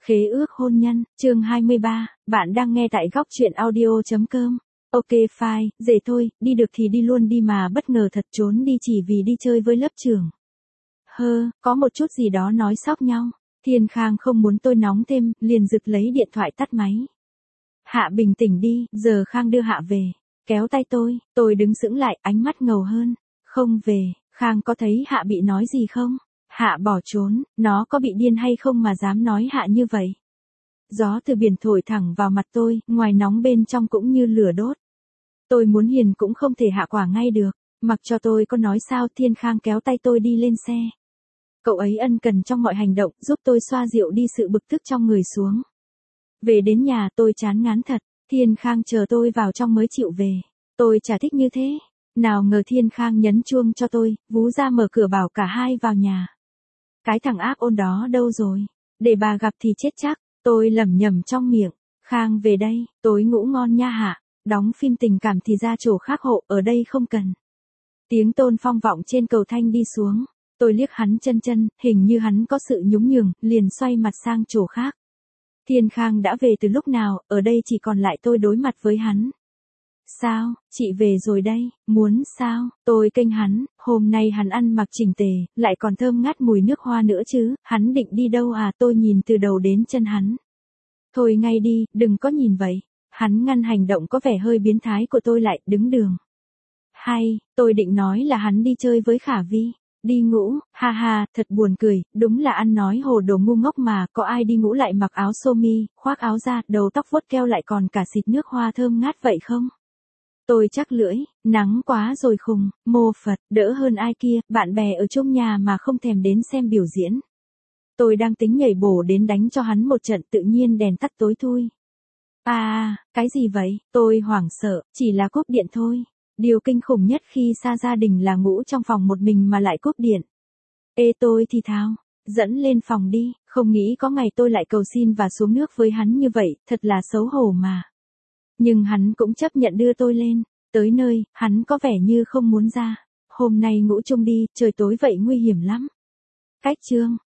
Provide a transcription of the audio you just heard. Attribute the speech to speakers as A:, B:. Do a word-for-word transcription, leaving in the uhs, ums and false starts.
A: Khế ước hôn nhân, chương hai mươi ba, bạn đang nghe tại góc truyện audio.com. Ok fine, dễ thôi, đi được thì đi luôn đi mà bất ngờ thật trốn đi chỉ vì đi chơi với lớp trưởng. Hơ, có một chút gì đó nói sóc nhau. Thiên Khang không muốn tôi nóng thêm, liền giựt lấy điện thoại tắt máy. Hạ bình tĩnh đi, giờ Khang đưa Hạ về. Kéo tay tôi, tôi đứng sững lại, ánh mắt ngầu hơn. Không về, Khang có thấy Hạ bị nói gì không? Hạ bỏ trốn, nó có bị điên hay không mà dám nói Hạ như vậy? Gió từ biển thổi thẳng vào mặt tôi, ngoài nóng bên trong cũng như lửa đốt. Tôi muốn hiền cũng không thể hạ quả ngay được, mặc cho tôi có nói sao. Thiên Khang kéo tay tôi đi lên xe. Cậu ấy ân cần trong mọi hành động, giúp tôi xoa dịu đi sự bực tức trong người xuống. Về đến nhà tôi chán ngán thật, Thiên Khang chờ tôi vào trong mới chịu về. Tôi chả thích như thế. Nào ngờ Thiên Khang nhấn chuông cho tôi, vú ra mở cửa bảo cả hai vào nhà. Cái thằng ác ôn đó đâu rồi? Để bà gặp thì chết chắc. Tôi lẩm nhẩm trong miệng. Khang về đây, tối ngủ ngon nha Hạ. Đóng phim tình cảm thì ra chỗ khác hộ, ở đây không cần. Tiếng Tôn Phong vọng trên cầu thang đi xuống. Tôi liếc hắn chân chân, hình như hắn có sự nhún nhường, liền xoay mặt sang chỗ khác. Thiên Khang đã về từ lúc nào, ở đây chỉ còn lại tôi đối mặt với hắn. Sao, chị về rồi đây, muốn sao? Tôi kênh hắn, hôm nay hắn ăn mặc chỉnh tề, lại còn thơm ngát mùi nước hoa nữa chứ, hắn định đi đâu à? Tôi nhìn từ đầu đến chân hắn. Thôi ngay đi, đừng có nhìn vậy. Hắn ngăn hành động có vẻ hơi biến thái của tôi lại, đứng đường. Hay, tôi định nói là hắn đi chơi với Khả Vi. Đi ngủ, ha ha, thật buồn cười, đúng là ăn nói hồ đồ ngu ngốc mà, có ai đi ngủ lại mặc áo sơ mi, khoác áo ra, đầu tóc vuốt keo lại còn cả xịt nước hoa thơm ngát vậy không? Tôi chắc lưỡi, nắng quá rồi khùng, mô Phật, đỡ hơn ai kia, bạn bè ở trong nhà mà không thèm đến xem biểu diễn. Tôi đang tính nhảy bổ đến đánh cho hắn một trận, tự nhiên đèn tắt tối thui. À, cái gì vậy? Tôi hoảng sợ, chỉ là cúp điện thôi. Điều kinh khủng nhất khi xa gia đình là ngủ trong phòng một mình mà lại cúp điện. Ê tôi thì thào, dẫn lên phòng đi, không nghĩ có ngày tôi lại cầu xin và xuống nước với hắn như vậy, thật là xấu hổ mà. Nhưng hắn cũng chấp nhận đưa tôi lên, tới nơi, hắn có vẻ như không muốn ra. Hôm nay ngủ chung đi, trời tối vậy nguy hiểm lắm. Cách chương,